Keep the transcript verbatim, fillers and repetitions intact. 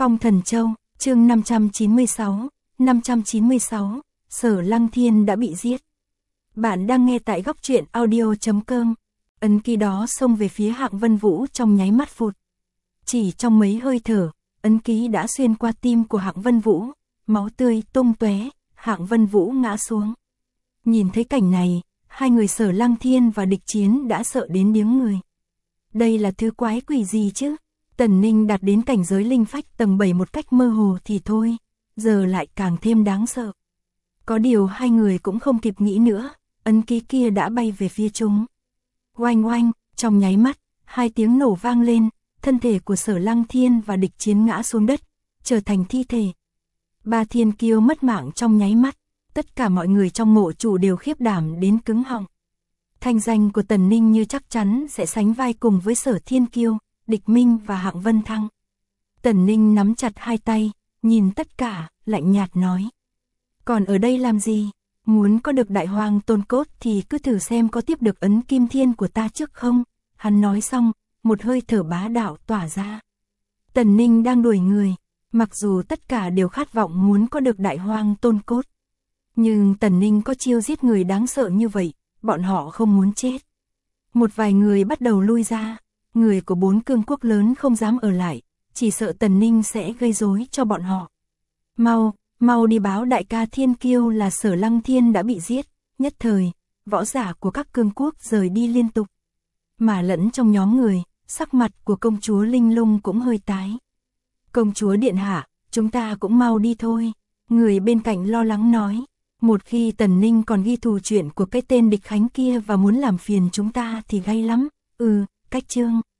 Phong Thần Châu, chương năm trăm chín mươi sáu, năm trăm chín mươi sáu, Sở Lăng Thiên đã bị giết. Bạn đang nghe tại góc truyện audio chấm com. Ấn ký đó xông về phía Hạng Vân Vũ trong nháy mắt phụt. Chỉ trong mấy hơi thở, ấn ký đã xuyên qua tim của Hạng Vân Vũ, máu tươi tung tóe, Hạng Vân Vũ ngã xuống. Nhìn thấy cảnh này, hai người Sở Lăng Thiên và Địch Chiến đã sợ đến điếng người. Đây là thứ quái quỷ gì chứ? Tần Ninh đạt đến cảnh giới linh phách tầng bảy một cách mơ hồ thì thôi, giờ lại càng thêm đáng sợ. Có điều hai người cũng không kịp nghĩ nữa, ấn ký kia đã bay về phía chúng. Oanh oanh, trong nháy mắt, hai tiếng nổ vang lên, thân thể của Sở Lăng Thiên và Địch Chiến ngã xuống đất, trở thành thi thể. Ba thiên kiêu mất mạng trong nháy mắt, tất cả mọi người trong mộ chủ đều khiếp đảm đến cứng họng. Thanh danh của Tần Ninh như chắc chắn sẽ sánh vai cùng với Sở Thiên Kiêu, Địch Minh và Hạng Vân Thăng. Tần Ninh nắm chặt hai tay, nhìn tất cả, lạnh nhạt nói. Còn ở đây làm gì? Muốn có được đại hoàng tôn cốt thì cứ thử xem có tiếp được ấn kim thiên của ta trước không? Hắn nói xong, một hơi thở bá đạo tỏa ra. Tần Ninh đang đuổi người, mặc dù tất cả đều khát vọng muốn có được đại hoàng tôn cốt. Nhưng Tần Ninh có chiêu giết người đáng sợ như vậy, bọn họ không muốn chết. Một vài người bắt đầu lui ra, người của bốn cương quốc lớn không dám ở lại, chỉ sợ Tần Ninh sẽ gây rối cho bọn họ. Mau, mau đi báo đại ca Thiên Kiêu là Sở Lăng Thiên đã bị giết, nhất thời, võ giả của các cương quốc rời đi liên tục. Mà lẫn trong nhóm người, sắc mặt của công chúa Linh Lung cũng hơi tái. Công chúa điện hạ, chúng ta cũng mau đi thôi, người bên cạnh lo lắng nói. Một khi Tần Ninh còn ghi thù chuyện của cái tên Địch Khánh kia và muốn làm phiền chúng ta thì gay lắm. Ừ, cách chương.